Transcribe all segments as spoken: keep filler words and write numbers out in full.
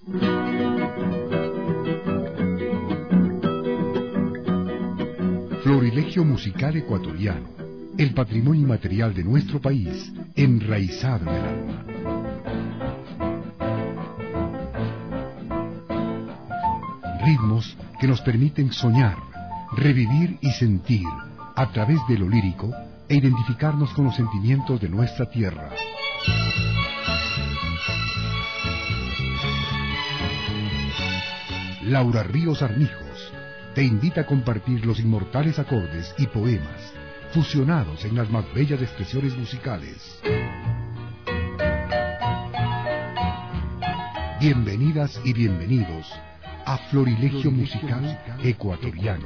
Florilegio musical ecuatoriano, el patrimonio inmaterial de nuestro país, enraizado en el alma. Ritmos que nos permiten soñar, revivir y sentir a través de lo lírico e identificarnos con los sentimientos de nuestra tierra. Laura Ríos Armijos te invita a compartir los inmortales acordes y poemas fusionados en las más bellas expresiones musicales. Bienvenidas y bienvenidos a Florilegio Musical Ecuatoriano.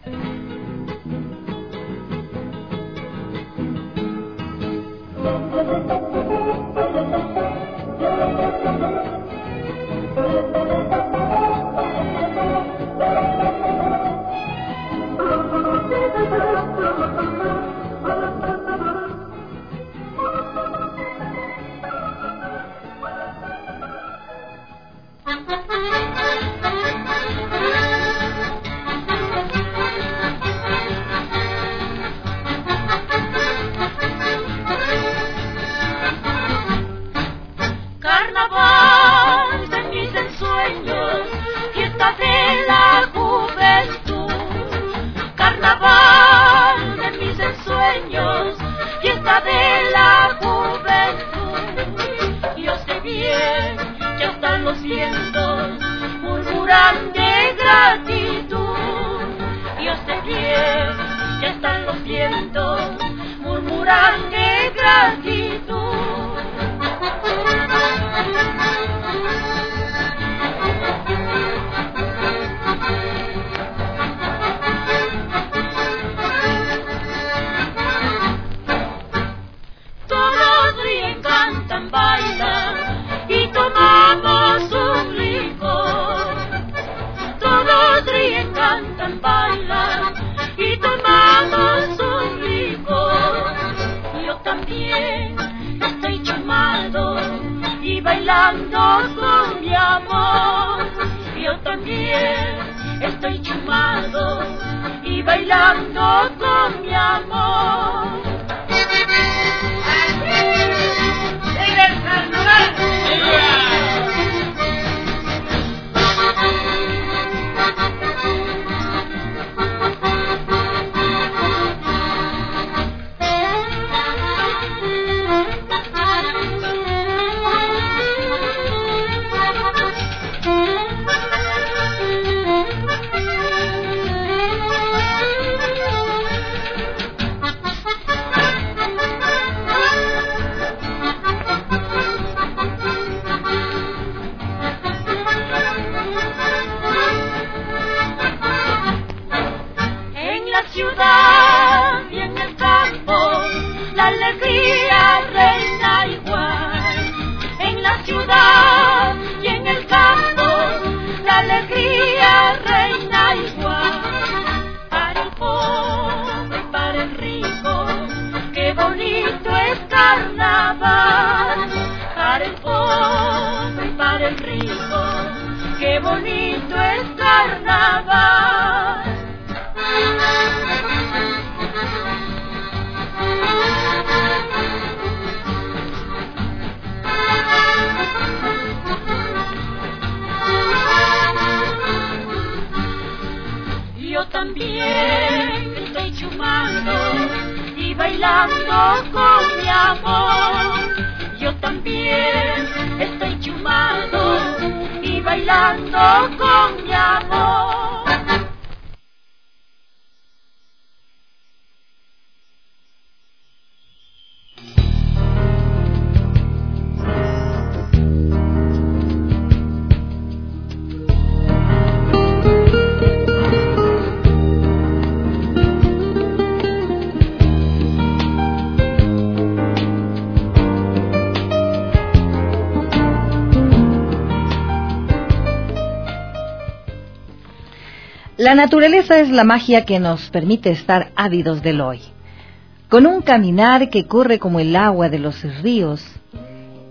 La naturaleza es la magia que nos permite estar ávidos del hoy, con un caminar que corre como el agua de los ríos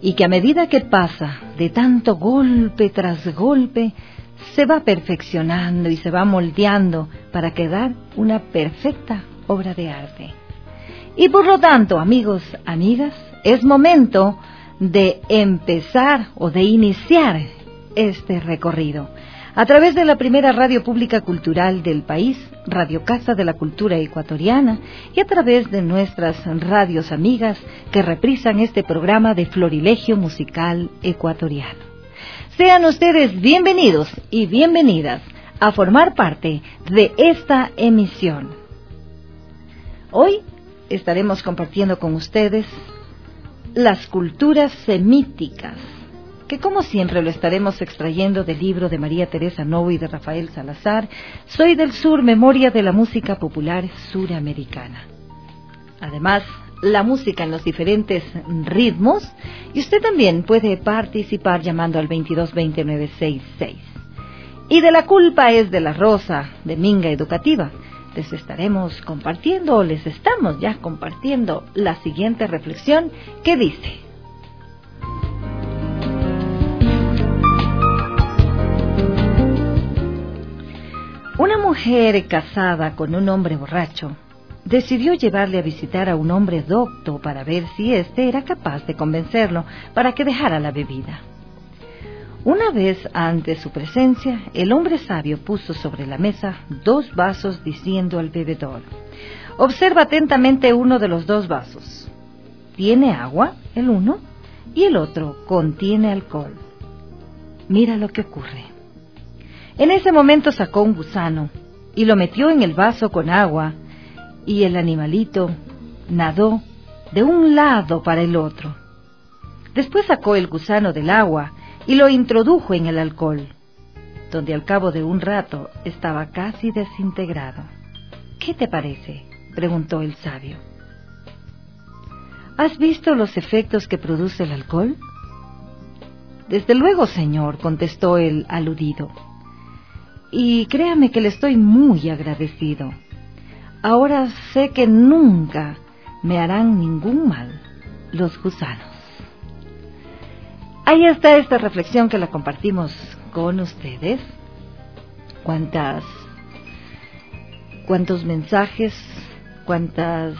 y que a medida que pasa de tanto golpe tras golpe, se va perfeccionando y se va moldeando para quedar una perfecta obra de arte. Y por lo tanto, amigos, amigas, es momento de empezar o de iniciar este recorrido a través de la primera radio pública cultural del país, Radio Casa de la Cultura Ecuatoriana, y a través de nuestras radios amigas que reprisan este programa de Florilegio Musical Ecuatoriano. Sean ustedes bienvenidos y bienvenidas a formar parte de esta emisión. Hoy estaremos compartiendo con ustedes las culturas semíticas, que como siempre lo estaremos extrayendo del libro de María Teresa Novo y de Rafael Salazar, Soy del Sur, Memoria de la Música Popular Suramericana. Además, la música en los diferentes ritmos, y usted también puede participar llamando al veintidós veinte nueve seis seis. Y de la culpa es de la rosa, de Minga Educativa. Les estaremos compartiendo, o les estamos ya compartiendo, la siguiente reflexión que dice: una mujer casada con un hombre borracho decidió llevarle a visitar a un hombre docto para ver si éste era capaz de convencerlo para que dejara la bebida. Una vez ante su presencia, el hombre sabio puso sobre la mesa dos vasos diciendo al bebedor: observa atentamente uno de los dos vasos. Tiene agua, el uno, y el otro contiene alcohol. Mira lo que ocurre. En ese momento sacó un gusano y lo metió en el vaso con agua, y el animalito nadó de un lado para el otro. Después sacó el gusano del agua y lo introdujo en el alcohol, donde al cabo de un rato estaba casi desintegrado. ¿Qué te parece?, preguntó el sabio. ¿Has visto los efectos que produce el alcohol? Desde luego, señor, contestó el aludido. Y créame que le estoy muy agradecido. Ahora sé que nunca me harán ningún mal los gusanos. Ahí está esta reflexión que la compartimos con ustedes. Cuántas, cuántos mensajes, cuántas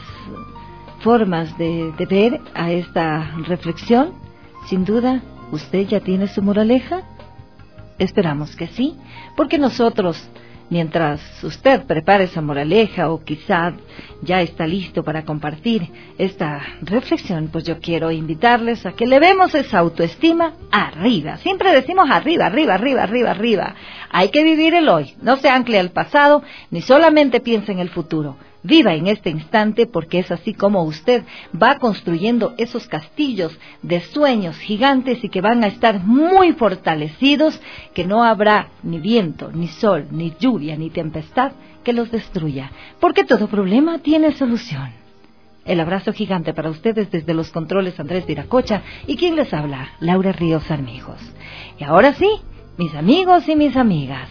formas de, de ver a esta reflexión. Sin duda, ¿usted ya tiene su moraleja? Esperamos que sí, porque nosotros, mientras usted prepare esa moraleja o quizá ya está listo para compartir esta reflexión, pues yo quiero invitarles a que elevemos esa autoestima arriba. Siempre decimos arriba, arriba, arriba, arriba, arriba. Hay que vivir el hoy, no se ancle al pasado, ni solamente piense en el futuro. Viva en este instante, porque es así como usted va construyendo esos castillos de sueños gigantes y que van a estar muy fortalecidos, que no habrá ni viento, ni sol, ni lluvia, ni tempestad que los destruya, porque todo problema tiene solución. El abrazo gigante para ustedes desde los controles, Andrés Viracocha, y quien les habla, Laura Ríos Armijos. Y ahora sí, mis amigos y mis amigas,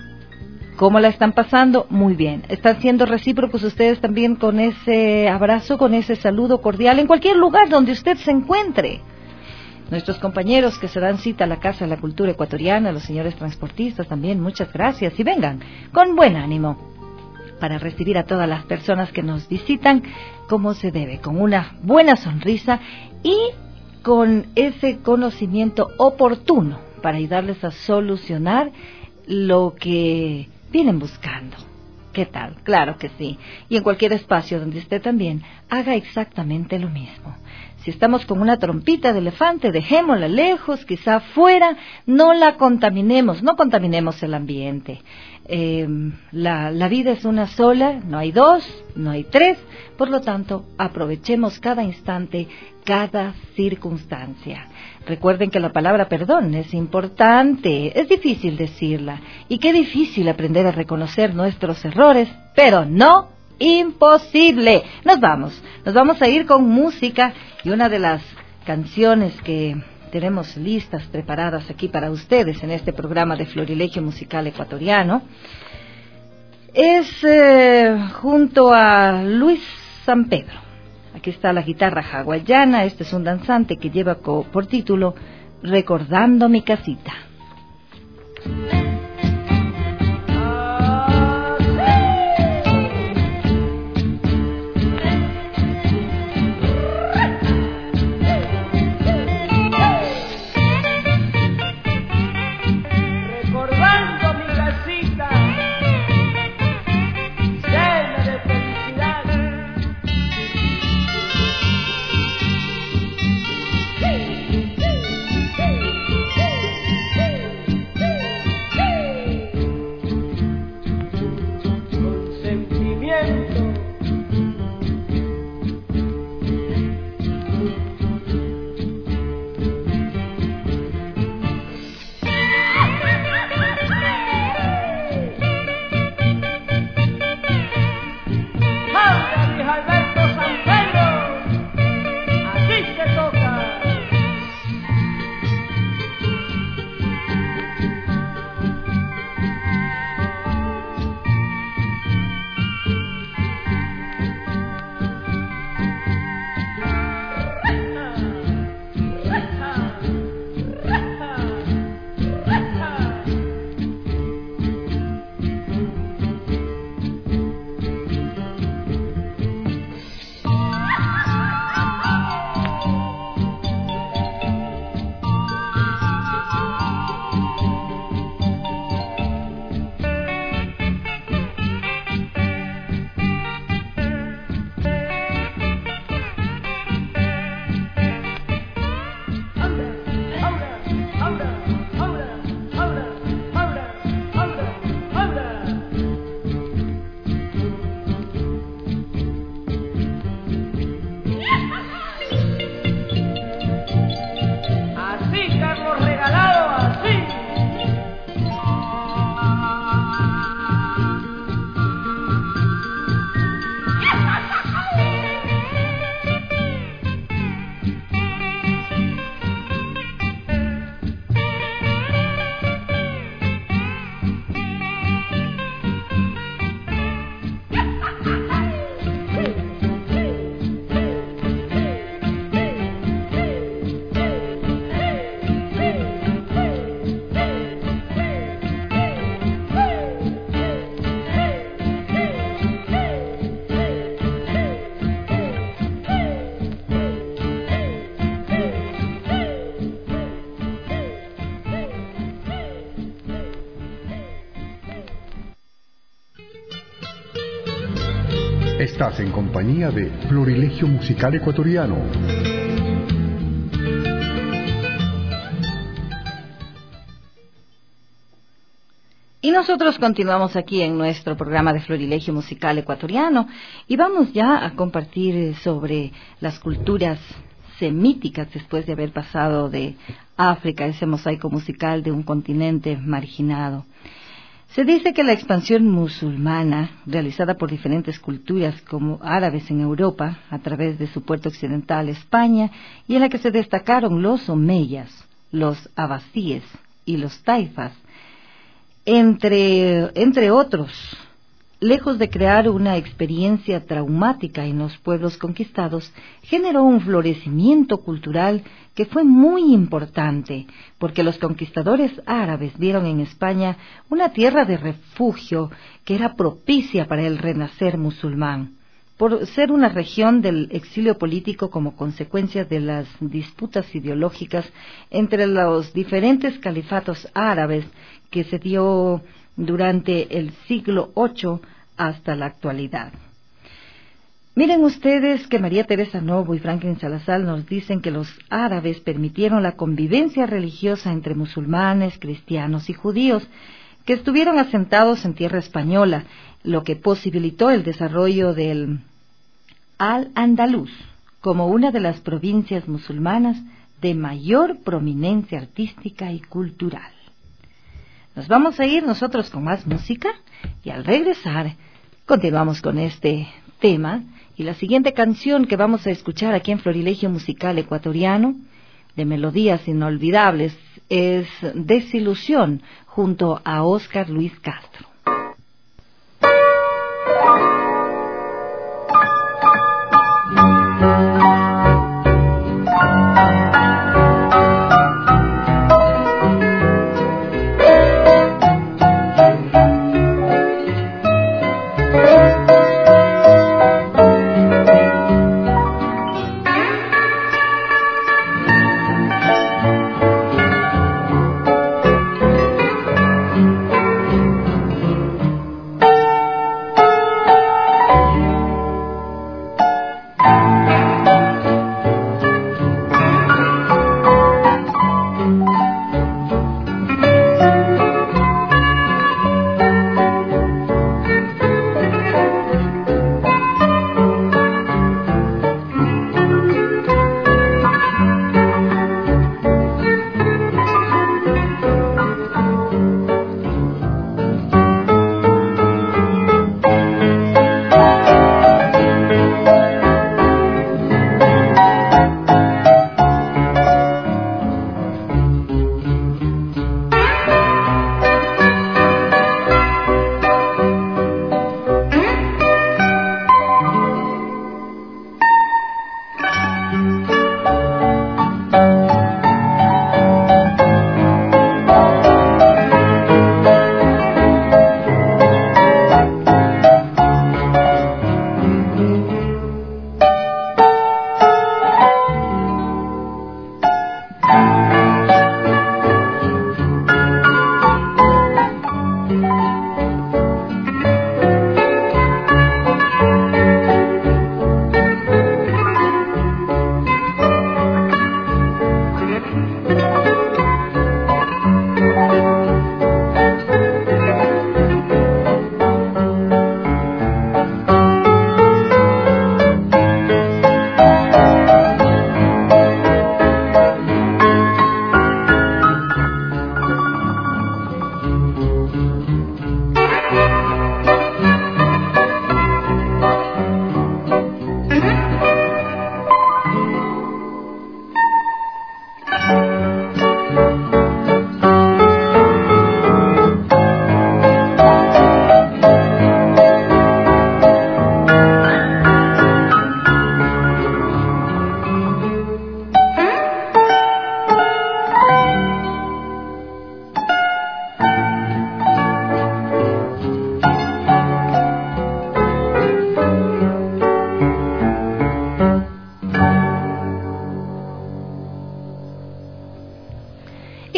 ¿cómo la están pasando? Muy bien. ¿Están siendo recíprocos ustedes también con ese abrazo, con ese saludo cordial en cualquier lugar donde usted se encuentre? Nuestros compañeros que se dan cita a la Casa de la Cultura Ecuatoriana, los señores transportistas también, muchas gracias. Y vengan con buen ánimo para recibir a todas las personas que nos visitan como se debe, con una buena sonrisa y con ese conocimiento oportuno para ayudarles a solucionar lo que vienen buscando. ¿Qué tal? Claro que sí. Y en cualquier espacio donde usted también haga exactamente lo mismo. Si estamos con una trompita de elefante, dejémosla lejos, quizá fuera, no la contaminemos, no contaminemos el ambiente. Eh, la, la vida es una sola, no hay dos, no hay tres, por lo tanto, aprovechemos cada instante, cada circunstancia. Recuerden que la palabra perdón es importante, es difícil decirla, y qué difícil aprender a reconocer nuestros errores, pero no imposible. Nos vamos, nos vamos a ir con música, y una de las canciones que tenemos listas, preparadas aquí para ustedes en este programa de Florilegio Musical Ecuatoriano, es eh, junto a Luis San Pedro. Aquí está la guitarra hawaiana. Este es un danzante que lleva por título Recordando mi casita. Estás en compañía de Florilegio Musical Ecuatoriano. Y nosotros continuamos aquí en nuestro programa de Florilegio Musical Ecuatoriano y vamos ya a compartir sobre las culturas semíticas después de haber pasado de África, ese mosaico musical de un continente marginado. Se dice que la expansión musulmana, realizada por diferentes culturas como árabes en Europa, a través de su puerto occidental, España, y en la que se destacaron los omeyas, los abasíes y los taifas, entre, entre otros, lejos de crear una experiencia traumática en los pueblos conquistados, generó un florecimiento cultural que fue muy importante, porque los conquistadores árabes vieron en España una tierra de refugio que era propicia para el renacer musulmán, por ser una región del exilio político como consecuencia de las disputas ideológicas entre los diferentes califatos árabes que se dio durante el siglo ocho hasta la actualidad. Miren ustedes que María Teresa Novo y Franklin Salazar nos dicen que los árabes permitieron la convivencia religiosa entre musulmanes, cristianos y judíos que estuvieron asentados en tierra española, lo que posibilitó el desarrollo del Al-Andalus como una de las provincias musulmanas de mayor prominencia artística y cultural. Nos vamos a ir nosotros con más música y al regresar continuamos con este tema y la siguiente canción que vamos a escuchar aquí en Florilegio Musical Ecuatoriano de melodías inolvidables es Desilusión junto a Óscar Luis Castro.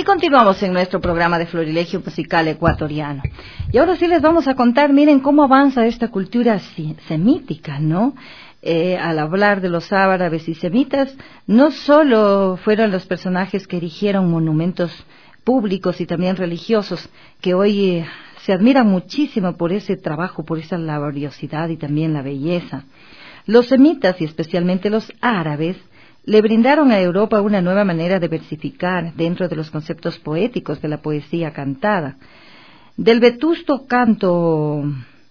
Y continuamos en nuestro programa de Florilegio Musical Ecuatoriano. Y ahora sí les vamos a contar, miren cómo avanza esta cultura semítica, ¿no? Eh, al hablar de los árabes y semitas, no solo fueron los personajes que erigieron monumentos públicos y también religiosos, que hoy eh, se admiran muchísimo por ese trabajo, por esa laboriosidad y también la belleza. Los semitas, y especialmente los árabes, le brindaron a Europa una nueva manera de versificar dentro de los conceptos poéticos de la poesía cantada. Del vetusto canto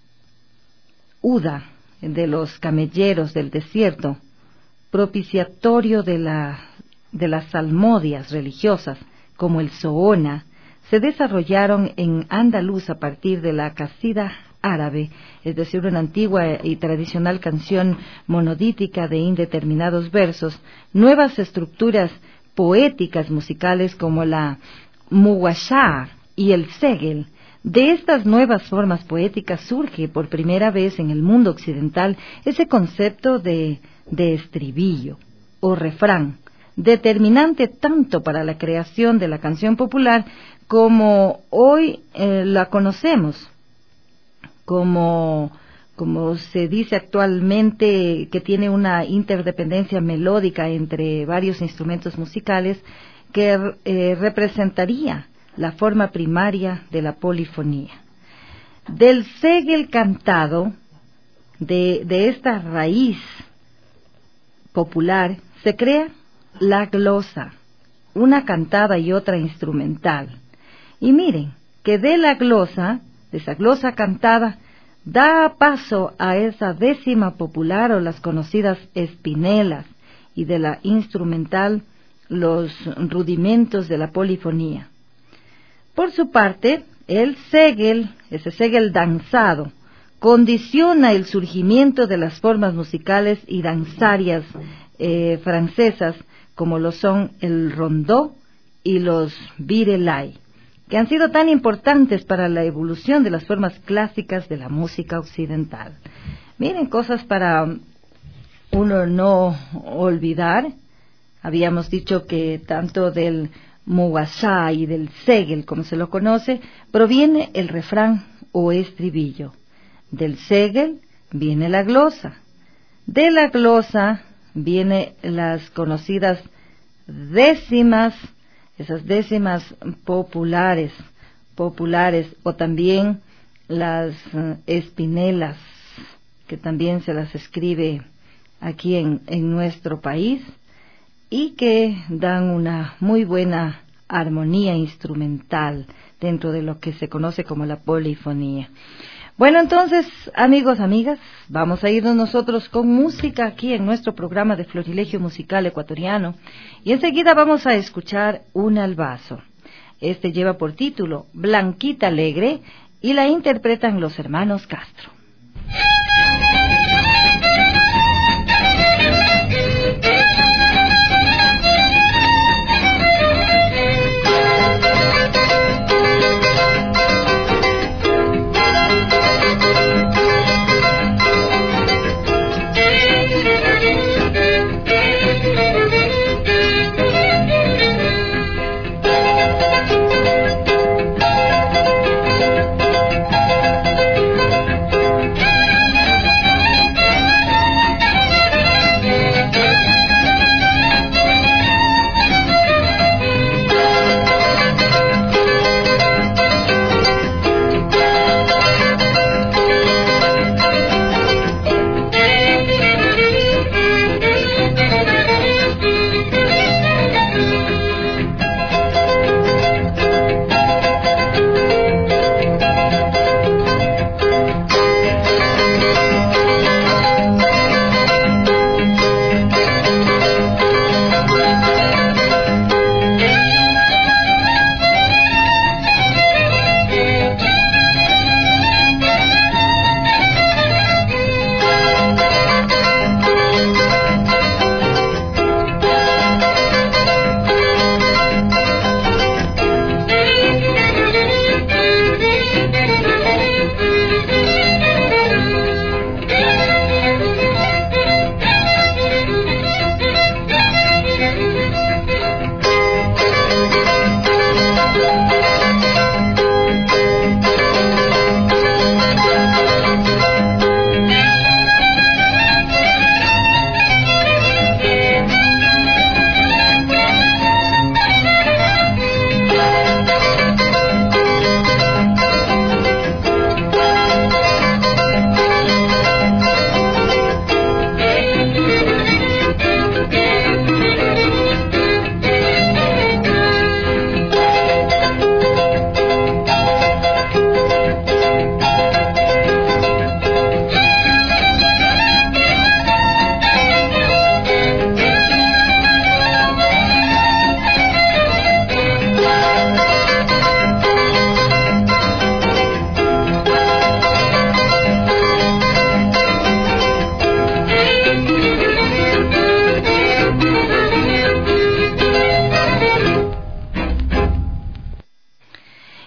Uda, de los camelleros del desierto, propiciatorio de, la, de las salmodias religiosas, como el Soona, se desarrollaron en Andaluz a partir de la casida árabe, es decir, una antigua y tradicional canción monodítica de indeterminados versos, nuevas estructuras poéticas musicales como la muwashá y el segel. De estas nuevas formas poéticas surge por primera vez en el mundo occidental ese concepto de, de estribillo o refrán, determinante tanto para la creación de la canción popular como hoy eh, la conocemos. Como, como se dice actualmente, que tiene una interdependencia melódica entre varios instrumentos musicales que eh, representaría la forma primaria de la polifonía. Del segel cantado, de, de esta raíz popular, se crea la glosa, una cantada y otra instrumental. Y miren, que de la glosa, de esa glosa cantada, da paso a esa décima popular o las conocidas espinelas, y de la instrumental los rudimentos de la polifonía. Por su parte, el segel, ese segel danzado, condiciona el surgimiento de las formas musicales y danzarias eh, francesas, como lo son el rondó y los virelai, que han sido tan importantes para la evolución de las formas clásicas de la música occidental. Miren, cosas para uno no olvidar. Habíamos dicho que tanto del muwashá y del segel, como se lo conoce, proviene el refrán o estribillo. Del segel viene la glosa. De la glosa viene las conocidas décimas, esas décimas populares, populares, o también las uh, espinelas, que también se las escribe aquí en, en nuestro país, y que dan una muy buena armonía instrumental dentro de lo que se conoce como la polifonía. Bueno, entonces, amigos, amigas, vamos a irnos nosotros con música aquí en nuestro programa de Florilegio Musical Ecuatoriano, y enseguida vamos a escuchar un albazo. Este lleva por título Blanquita Alegre y la interpretan los hermanos Castro. Thank you.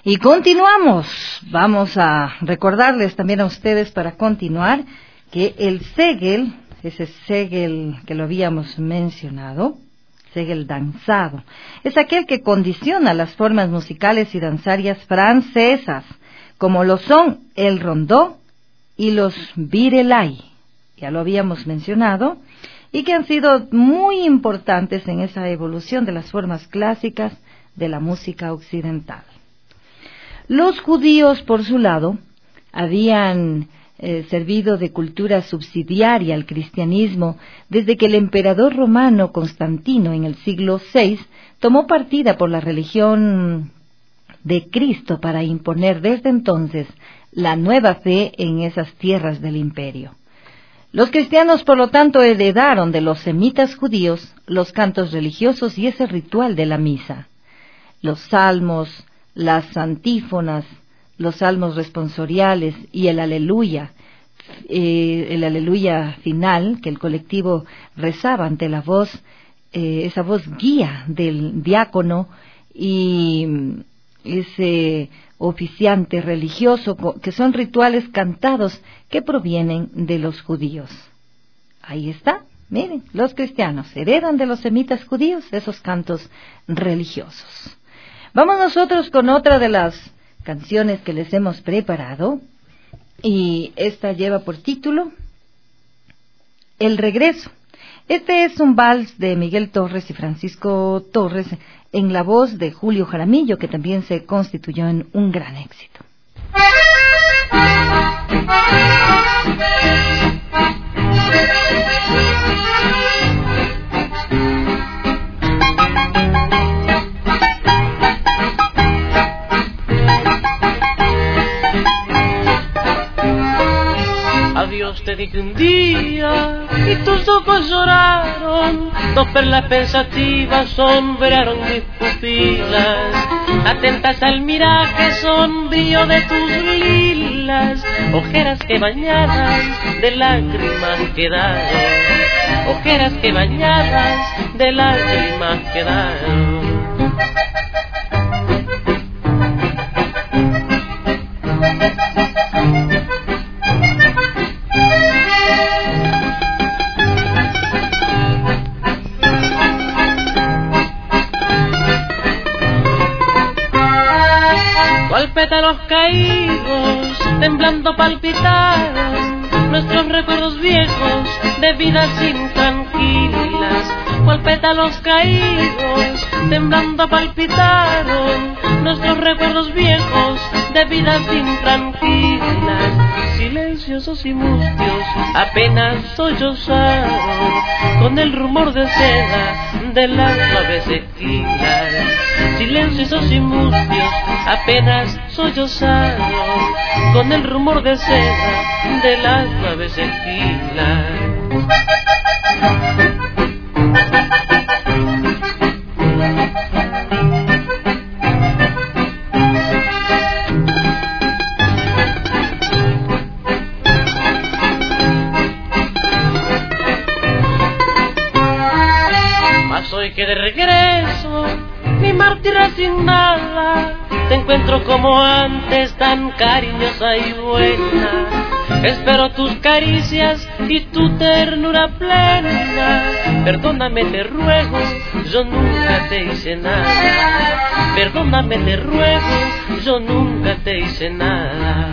Y continuamos. Vamos a recordarles también a ustedes para continuar que el Segel, ese Segel que lo habíamos mencionado, Segel danzado, es aquel que condiciona las formas musicales y danzarias francesas, como lo son el rondó y los virelai, ya lo habíamos mencionado, y que han sido muy importantes en esa evolución de las formas clásicas de la música occidental. Los judíos, por su lado, habían eh, servido de cultura subsidiaria al cristianismo desde que el emperador romano Constantino en el siglo seis tomó partida por la religión de Cristo para imponer desde entonces la nueva fe en esas tierras del imperio. Los cristianos, por lo tanto, heredaron de los semitas judíos los cantos religiosos y ese ritual de la misa. Los salmos, las antífonas, los salmos responsoriales y el aleluya, eh, el aleluya final que el colectivo rezaba ante la voz, eh, esa voz guía del diácono y ese oficiante religioso, que son rituales cantados que provienen de los judíos. Ahí está, miren, los cristianos heredan de los semitas judíos esos cantos religiosos. Vamos nosotros con otra de las canciones que les hemos preparado, y esta lleva por título El Regreso. Este es un vals de Miguel Torres y Francisco Torres en la voz de Julio Jaramillo, que también se constituyó en un gran éxito. Adiós te dije un día y tus ojos lloraron, dos perlas pensativas sombrearon mis pupilas, atentas al miraje sombrío de tus lilas, ojeras que bañadas de lágrimas quedaron, ojeras que bañadas de lágrimas quedaron. Pétalos caídos, temblando palpitaron nuestros recuerdos viejos de vidas intranquilas. Cual pétalos caídos, temblando palpitaron nuestros recuerdos viejos de vidas intranquilas. Silenciosos y mustios apenas sollozaron con el rumor de seda de las suaves esquinas. Silenciosos y mustios apenas sollozaron con el rumor de seda de las suaves esquinas. Mas hoy que de regreso, mi mártir resignada, te encuentro como antes, tan cariñosa y buena. Espero tus caricias y tu ternura plena. Perdóname, te ruego, yo nunca te hice nada. Perdóname, te ruego, yo nunca te hice nada.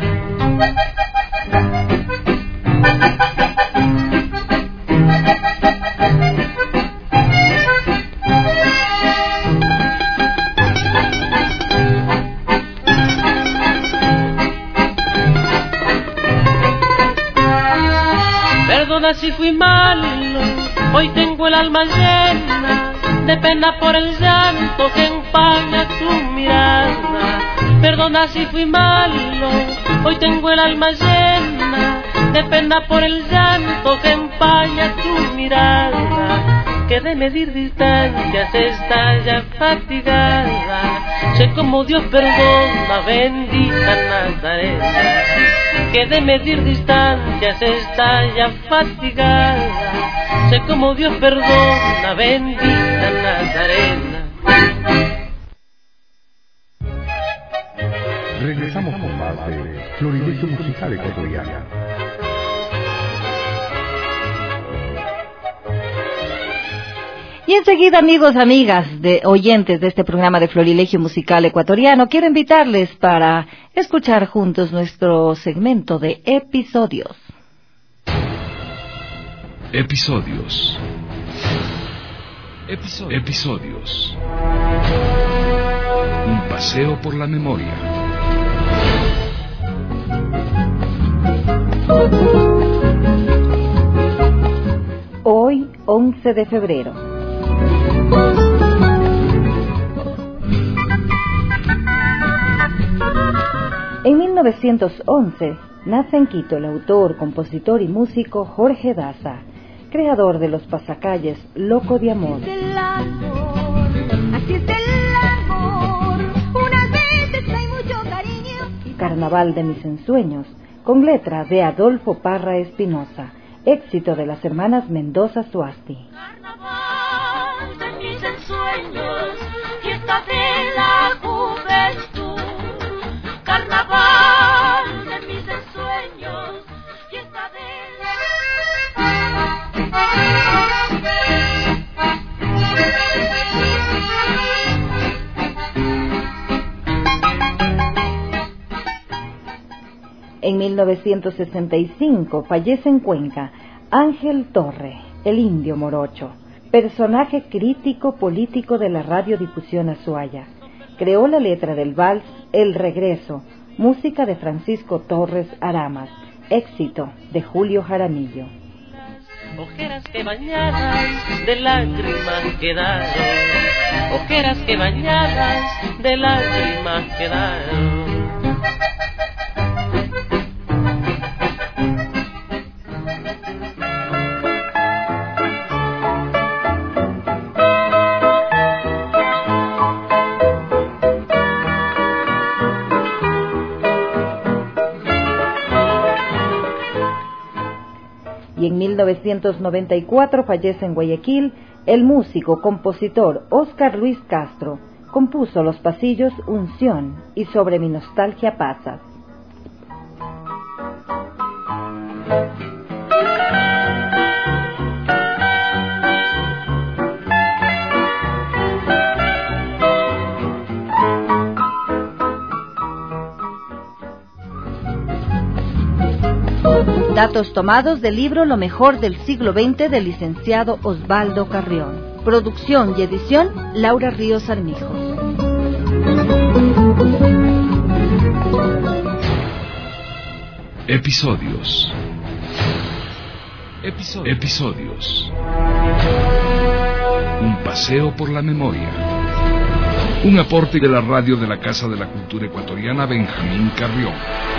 Perdona si fui malo, hoy tengo el alma llena de pena por el llanto que empaña tu mirada. Perdona si fui malo, hoy tengo el alma llena de pena por el llanto que empaña tu mirada. Que de medir distancias está ya fatigada. Sé como Dios perdona, bendita Nazarena. Que de medir distancias está ya fatigada. Sé como Dios perdona, bendita Nazarena. Regresamos con más de Florilegio Musical Ecuatoriano. Y enseguida, amigos, amigas, de oyentes de este programa de Florilegio Musical Ecuatoriano, quiero invitarles para escuchar juntos nuestro segmento de episodios. Episodios. Episodios. Episodios. Un paseo por la memoria. Hoy, once de febrero. En mil novecientos once nace en Quito el autor, compositor y músico Jorge Daza, creador de los pasacalles Loco de Amor. Así es el amor, así es el amor, unas veces hay mucho cariño. Carnaval de mis ensueños, con letra de Adolfo Parra Espinosa, éxito de las hermanas Mendoza Suasti. Carnaval de mis ensueños, fiesta de la juventud. Carnaval de mis ensueños, fiesta de la... En mil novecientos sesenta y cinco fallece en Cuenca Ángel Torre, el indio morocho, personaje crítico político de la radiodifusión azuaya. Creó la letra del vals El Regreso, música de Francisco Torres Aramas, éxito de Julio Jaramillo. Ojeras que bañadas de lágrimas quedaron, ojeras que bañadas de lágrimas quedaron. Y en mil novecientos noventa y cuatro fallece en Guayaquil el músico, compositor Óscar Luis Castro. Compuso los pasillos Unción y Sobre mi nostalgia pasas. Datos tomados del libro Lo mejor del siglo veinte del licenciado Osvaldo Carrión. Producción y edición Laura Ríos Armijo. Episodios. Episodios. Episodios. Un paseo por la memoria. Un aporte de la radio de la Casa de la Cultura Ecuatoriana Benjamín Carrión.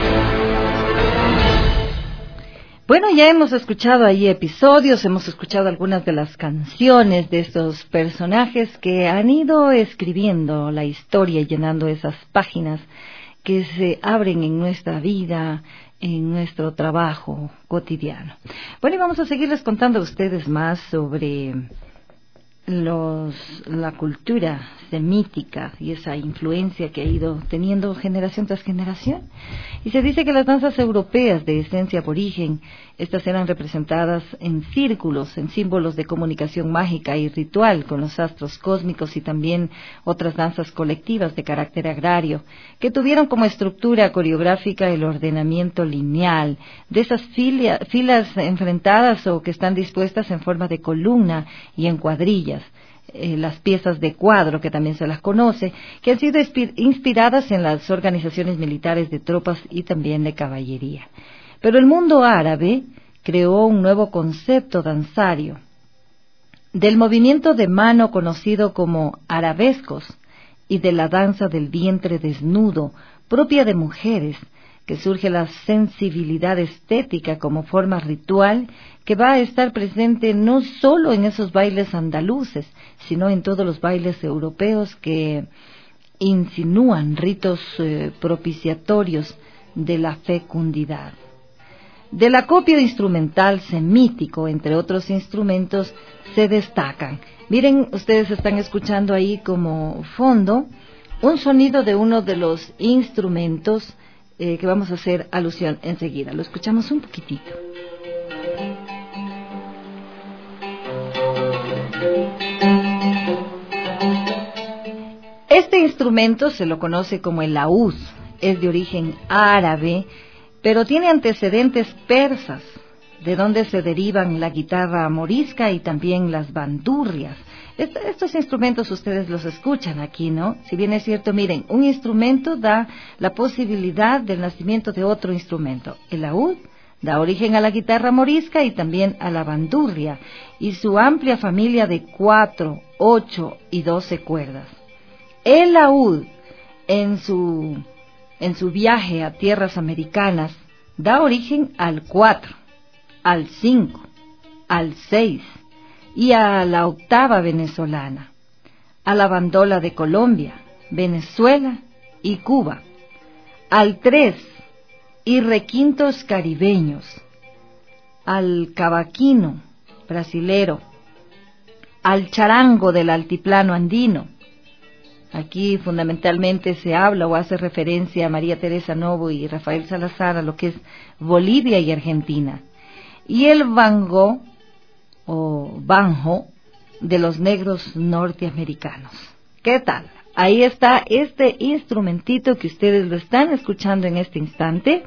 Bueno, ya hemos escuchado ahí episodios, hemos escuchado algunas de las canciones de estos personajes que han ido escribiendo la historia y llenando esas páginas que se abren en nuestra vida, en nuestro trabajo cotidiano. Bueno, y vamos a seguirles contando a ustedes más sobre los la cultura semítica y esa influencia que ha ido teniendo generación tras generación. Y se dice que las danzas europeas de esencia aborigen, estas eran representadas en círculos, en símbolos de comunicación mágica y ritual con los astros cósmicos, y también otras danzas colectivas de carácter agrario, que tuvieron como estructura coreográfica el ordenamiento lineal de esas filia, filas enfrentadas o que están dispuestas en forma de columna y en cuadrillas. Eh, las piezas de cuadro, que también se las conoce, que han sido inspiradas en las organizaciones militares de tropas y también de caballería. Pero el mundo árabe creó un nuevo concepto danzario. Del movimiento de mano conocido como arabescos y de la danza del vientre desnudo, propia de mujeres, que surge la sensibilidad estética como forma ritual que va a estar presente no solo en esos bailes andaluces, sino en todos los bailes europeos que insinúan ritos eh, propiciatorios de la fecundidad. Del acopio instrumental semítico, entre otros instrumentos, se destacan. Miren, ustedes están escuchando ahí como fondo un sonido de uno de los instrumentos eh, que vamos a hacer alusión enseguida. Lo escuchamos un poquitito. Este instrumento se lo conoce como el laúd, es de origen árabe, pero tiene antecedentes persas, de donde se derivan la guitarra morisca y también las bandurrias. Est- estos instrumentos ustedes los escuchan aquí, ¿no? Si bien es cierto, miren, un instrumento da la posibilidad del nacimiento de otro instrumento. El laúd da origen a la guitarra morisca y también a la bandurria, y su amplia familia de cuatro, ocho y doce cuerdas. El laúd, en su, en su viaje a tierras americanas, da origen al cuatro, al cinco, al seis y a la octava venezolana, a la bandola de Colombia, Venezuela y Cuba, al tres y requintos caribeños, al cavaquino brasilero, al charango del altiplano andino. Aquí fundamentalmente se habla o hace referencia a María Teresa Novo y Rafael Salazar, a lo que es Bolivia y Argentina. Y el banjo o banjo de los negros norteamericanos. ¿Qué tal? Ahí está este instrumentito que ustedes lo están escuchando en este instante,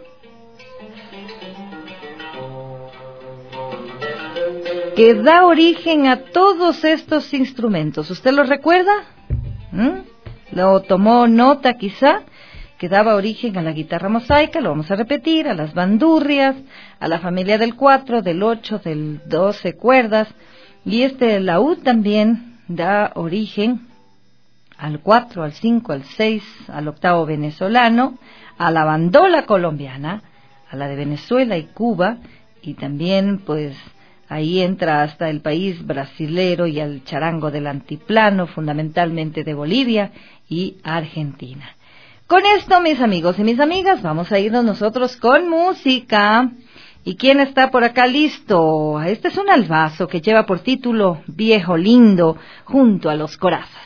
que da origen a todos estos instrumentos. ¿Usted lo recuerda? ¿Mm? ¿Lo tomó nota quizá? Que daba origen a la guitarra mosaica, lo vamos a repetir, a las bandurrias, a la familia del cuatro, del ocho, del doce cuerdas, y este laúd también da origen al cuatro, al cinco, al seis, al octavo venezolano, a la bandola colombiana, a la de Venezuela y Cuba, y también pues ahí entra hasta el país brasilero y al charango del altiplano, fundamentalmente de Bolivia y Argentina. Con esto, mis amigos y mis amigas, vamos a irnos nosotros con música. ¿Y quién está por acá listo? Este es un albazo que lleva por título Viejo Lindo, junto a los Corazas.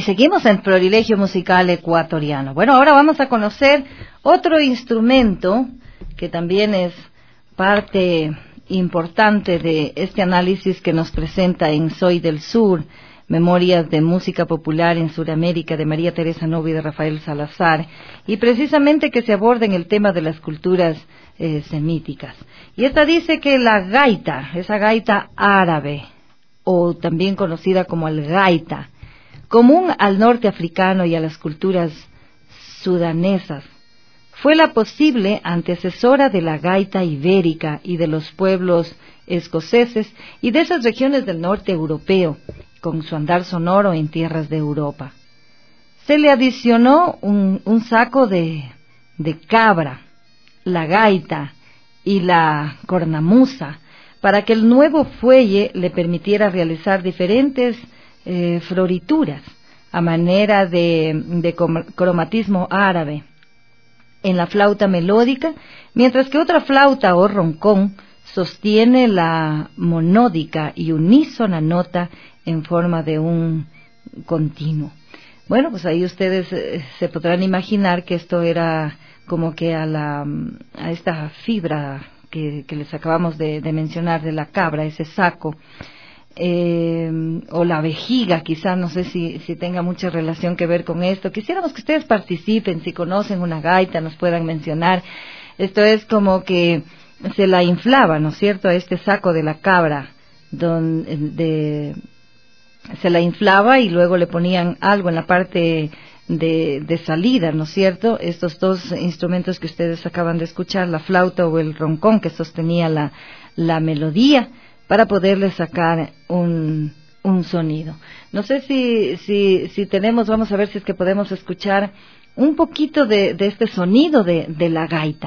Y seguimos en Florilegio Musical Ecuatoriano. Bueno, ahora vamos a conocer otro instrumento que también es parte importante de este análisis que nos presenta en Soy del Sur, Memorias de Música Popular en Sudamérica, de María Teresa Novo y de Rafael Salazar, y precisamente que se aborda en el tema de las culturas eh, semíticas. Y esta dice que la gaita, esa gaita árabe, o también conocida como el gaita, común al norte africano y a las culturas sudanesas, fue la posible antecesora de la gaita ibérica y de los pueblos escoceses y de esas regiones del norte europeo, con su andar sonoro en tierras de Europa. Se le adicionó un, un saco de, de cabra, la gaita y la cornamusa, para que el nuevo fuelle le permitiera realizar diferentes Eh, florituras a manera de, de cromatismo árabe en la flauta melódica, mientras que otra flauta o roncón sostiene la monódica y unísona nota en forma de un continuo. Bueno, pues ahí ustedes eh, se podrán imaginar que esto era como que a la a esta fibra que, que les acabamos de, de mencionar de la cabra, ese saco, Eh, o la vejiga, quizá, no sé si, si tenga mucha relación que ver con esto. Quisiéramos que ustedes participen, si conocen una gaita, nos puedan mencionar. Esto es como que se la inflaba, ¿no es cierto?, a este saco de la cabra, donde de, se la inflaba y luego le ponían algo en la parte de, de salida, ¿no es cierto?, estos dos instrumentos que ustedes acaban de escuchar, la flauta o el roncón que sostenía la, la melodía, para poderle sacar un, un sonido. No sé si, si, si tenemos, vamos a ver si es que podemos escuchar un poquito de, de este sonido de, de la gaita.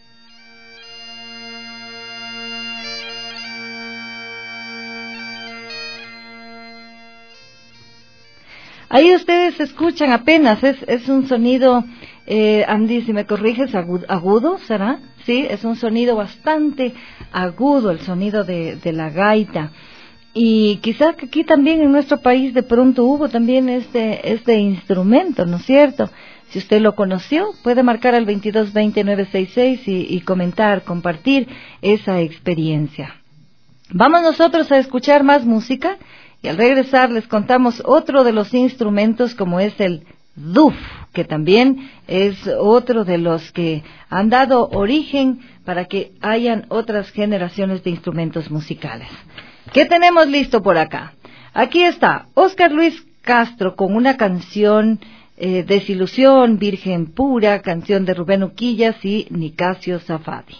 Ahí ustedes escuchan apenas, es, es un sonido, eh, Andy, si me corriges, agudo, agudo, ¿será? Sí, es un sonido bastante agudo, el sonido de, de la gaita. Y quizás que aquí también en nuestro país de pronto hubo también este, este instrumento, ¿no es cierto? Si usted lo conoció, puede marcar al veintidós veinte nueve sesenta y seis y, y comentar, compartir esa experiencia. Vamos nosotros a escuchar más música. Y al regresar les contamos otro de los instrumentos, como es el duf, que también es otro de los que han dado origen para que hayan otras generaciones de instrumentos musicales. ¿Qué tenemos listo por acá? Aquí está Óscar Luis Castro con una canción, eh, Desilusión, Virgen Pura, canción de Rubén Uquillas y Nicasio Zafadi.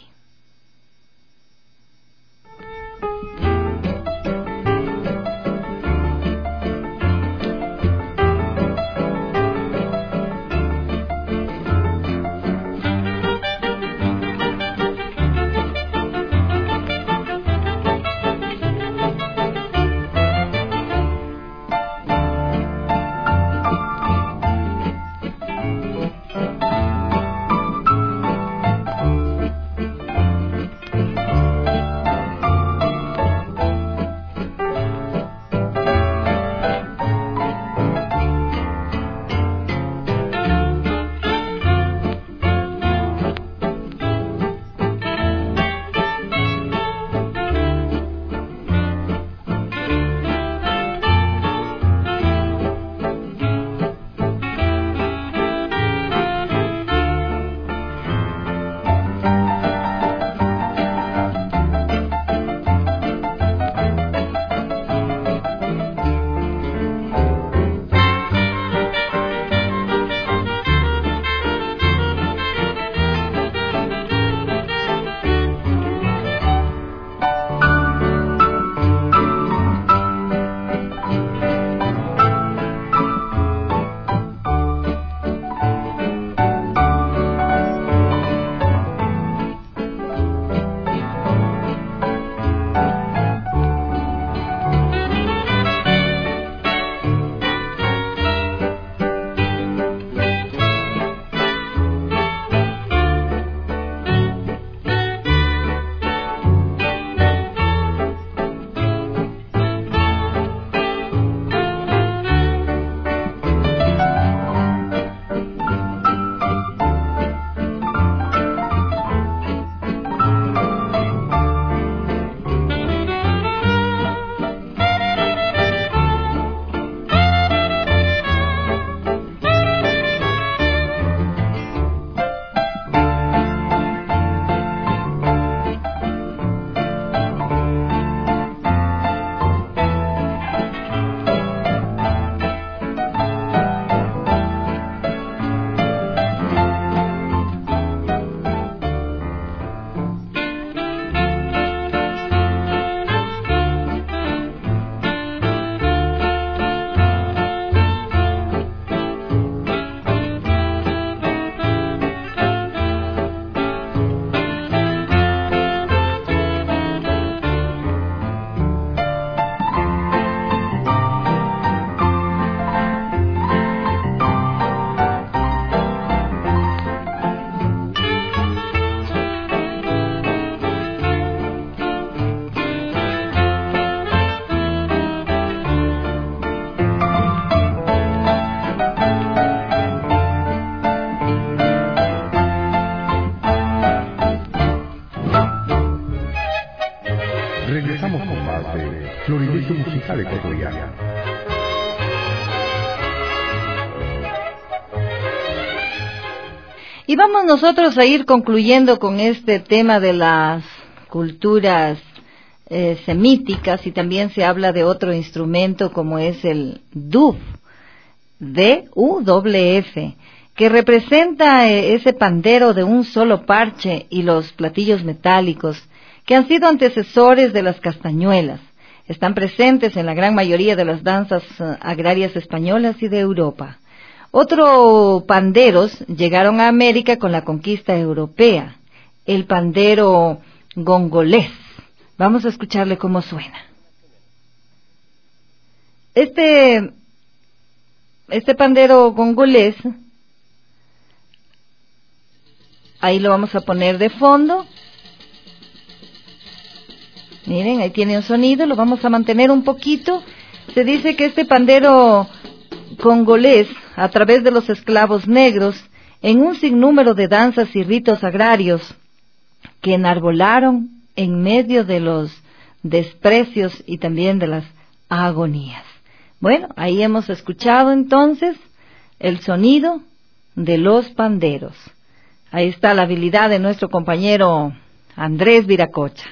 Florilegio Musical Ecuatoriano. Y vamos nosotros a ir concluyendo con este tema de las culturas eh, semíticas, y también se habla de otro instrumento como es el duf, D U W F, que representa eh, ese pandero de un solo parche y los platillos metálicos, que han sido antecesores de las castañuelas. Están presentes en la gran mayoría de las danzas uh, agrarias españolas y de Europa. Otros panderos llegaron a América con la conquista europea, el pandero gongolés. Vamos a escucharle cómo suena. Este, este pandero gongolés, ahí lo vamos a poner de fondo. Miren, ahí tiene un sonido, lo vamos a mantener un poquito. Se dice que este pandero congolés, a través de los esclavos negros, en un sinnúmero de danzas y ritos agrarios que enarbolaron en medio de los desprecios y también de las agonías. Bueno, ahí hemos escuchado entonces el sonido de los panderos. Ahí está la habilidad de nuestro compañero Andrés Viracocha.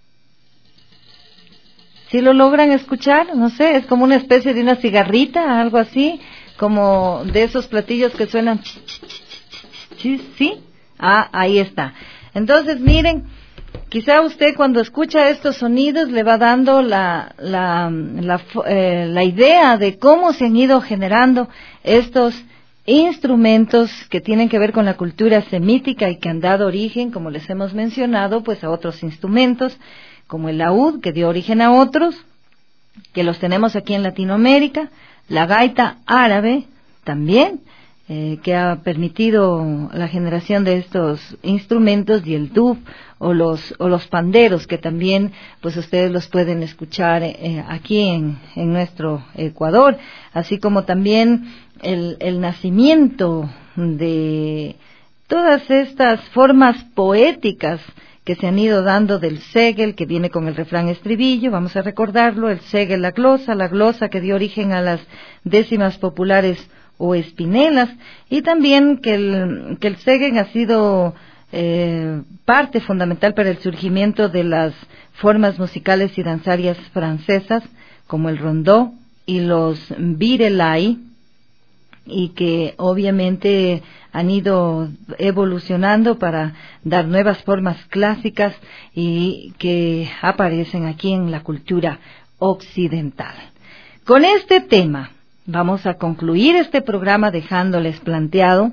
¿Sí lo logran escuchar? No sé, es como una especie de una cigarrita, algo así, como de esos platillos que suenan ch, ch, ch, ch, ch, ¿sí? Ah, ahí está. Entonces, miren, quizá usted cuando escucha estos sonidos le va dando la, la, la, eh, la idea de cómo se han ido generando estos instrumentos que tienen que ver con la cultura semítica y que han dado origen, como les hemos mencionado, pues a otros instrumentos, como el laúd, que dio origen a otros, que los tenemos aquí en Latinoamérica, la gaita árabe también, eh, que ha permitido la generación de estos instrumentos, y el duf o los o los panderos, que también pues ustedes los pueden escuchar eh, aquí en, en nuestro Ecuador, así como también el, el nacimiento de todas estas formas poéticas que se han ido dando del segel, que viene con el refrán estribillo, vamos a recordarlo, el segel, la glosa, la glosa que dio origen a las décimas populares o espinelas, y también que el, que el segel ha sido eh, parte fundamental para el surgimiento de las formas musicales y danzarias francesas, como el rondó y los virelai, y que obviamente han ido evolucionando para dar nuevas formas clásicas y que aparecen aquí en la cultura occidental. Con este tema vamos a concluir este programa dejándoles planteado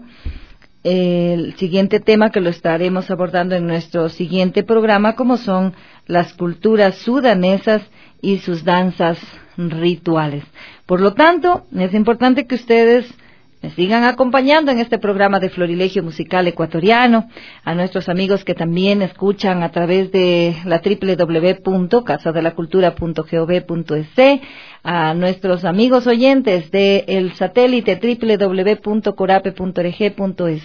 el siguiente tema, que lo estaremos abordando en nuestro siguiente programa, como son las culturas sudanesas y sus danzas rituales. Por lo tanto, es importante que ustedes me sigan acompañando en este programa de Florilegio Musical Ecuatoriano, a nuestros amigos que también escuchan a través de la doble u doble u doble u punto casa de la cultura punto gov punto es, a nuestros amigos oyentes del satélite doble u doble u doble u punto corape punto org punto es,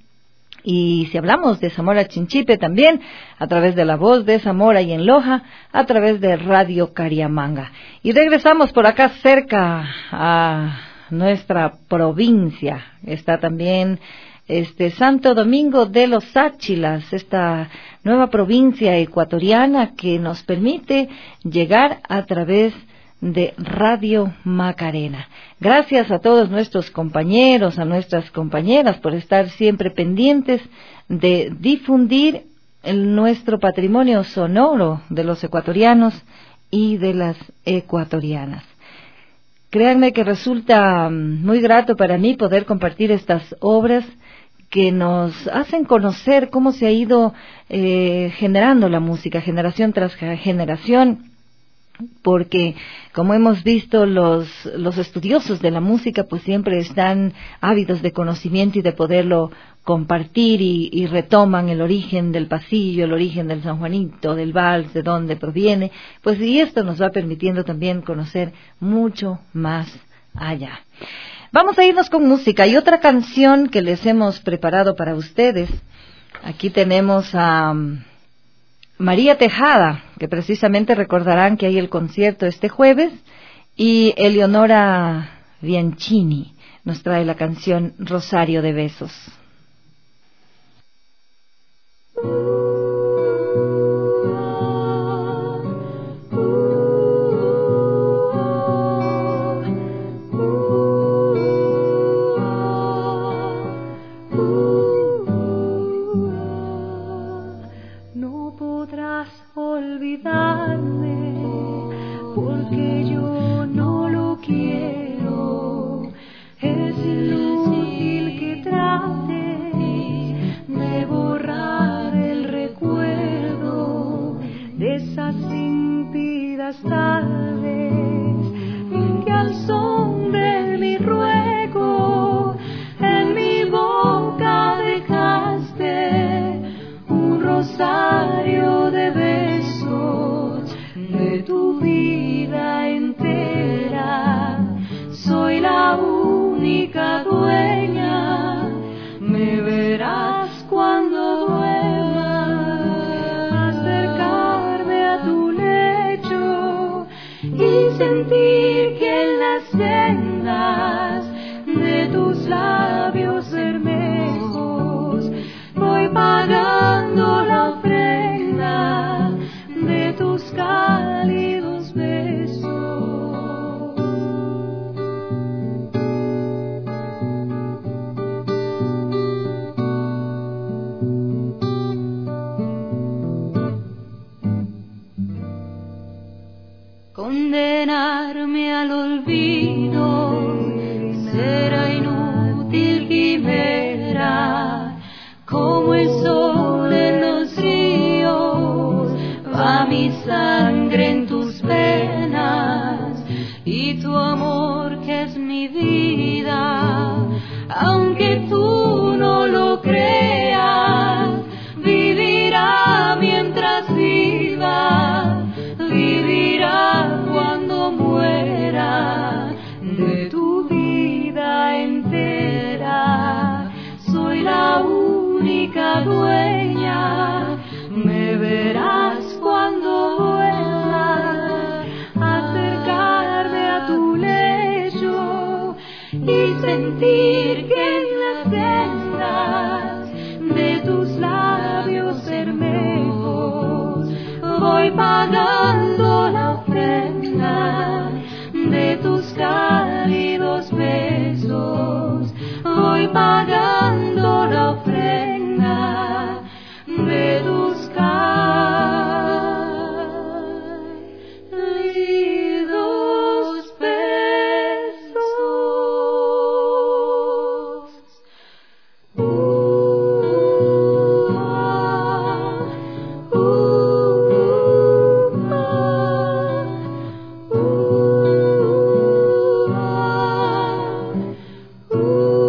y si hablamos de Zamora Chinchipe también, a través de la voz de Zamora y en Loja, a través de Radio Cariamanga. Y regresamos por acá cerca a nuestra provincia. Está también este Santo Domingo de los Áchilas, esta nueva provincia ecuatoriana que nos permite llegar a través de Radio Macarena. Gracias a todos nuestros compañeros, a nuestras compañeras por estar siempre pendientes de difundir el, nuestro patrimonio sonoro de los ecuatorianos y de las ecuatorianas. Créanme que resulta muy grato para mí poder compartir estas obras que nos hacen conocer cómo se ha ido eh, generando la música, generación tras generación, porque como hemos visto, los, los estudiosos de la música pues siempre están ávidos de conocimiento y de poderlo compartir, y, y retoman el origen del pasillo, el origen del San Juanito, del vals, de dónde proviene, pues y esto nos va permitiendo también conocer mucho más allá. Vamos a irnos con música, y otra canción que les hemos preparado para ustedes. Aquí tenemos a María Tejada que precisamente recordarán que hay el concierto este jueves, y Eleonora Bianchini nos trae la canción Rosario de Besos. Condenarme al olvido será inútil quimera, como el sol en los ríos va mi sangre en tus venas, y tu amor que es mi vida, aunque tú no lo creas, vivirá mientras viva, vivirá cuando muera, de tu vida entera soy la única dueña. Me verás cuando vuelva a acercarme a tu lecho y sentir que en las sendas de tus labios bermejos voy pagando la ofrenda de tus cálidos besos, voy pagando la ofrenda de tus cálidos besos. Uh, ah, uh, uh, uh,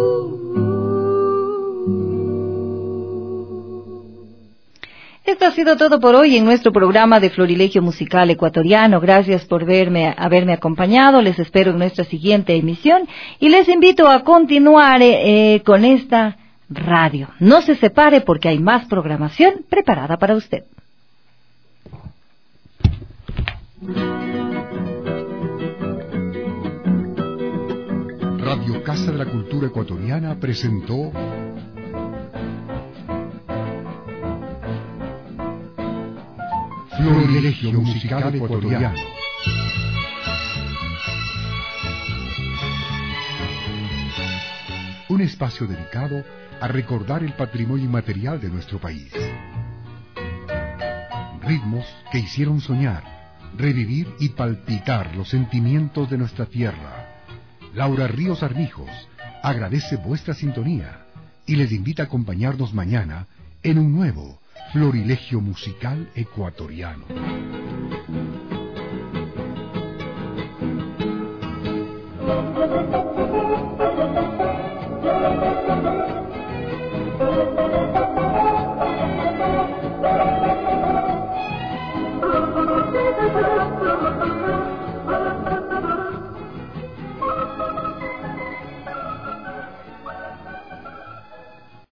Esto ha sido todo por hoy en nuestro programa de Florilegio Musical Ecuatoriano. Gracias por verme, haberme acompañado. Les espero en nuestra siguiente emisión y les invito a continuar eh, con esta radio. No se separe porque hay más programación preparada para usted. Radio Casa de la Cultura Ecuatoriana presentó Florilegio Musical Ecuatoriano. Un espacio dedicado a recordar el patrimonio inmaterial de nuestro país. Ritmos que hicieron soñar, revivir y palpitar los sentimientos de nuestra tierra. Laura Ríos Armijos agradece vuestra sintonía y les invita a acompañarnos mañana en un nuevo Florilegio Musical Ecuatoriano.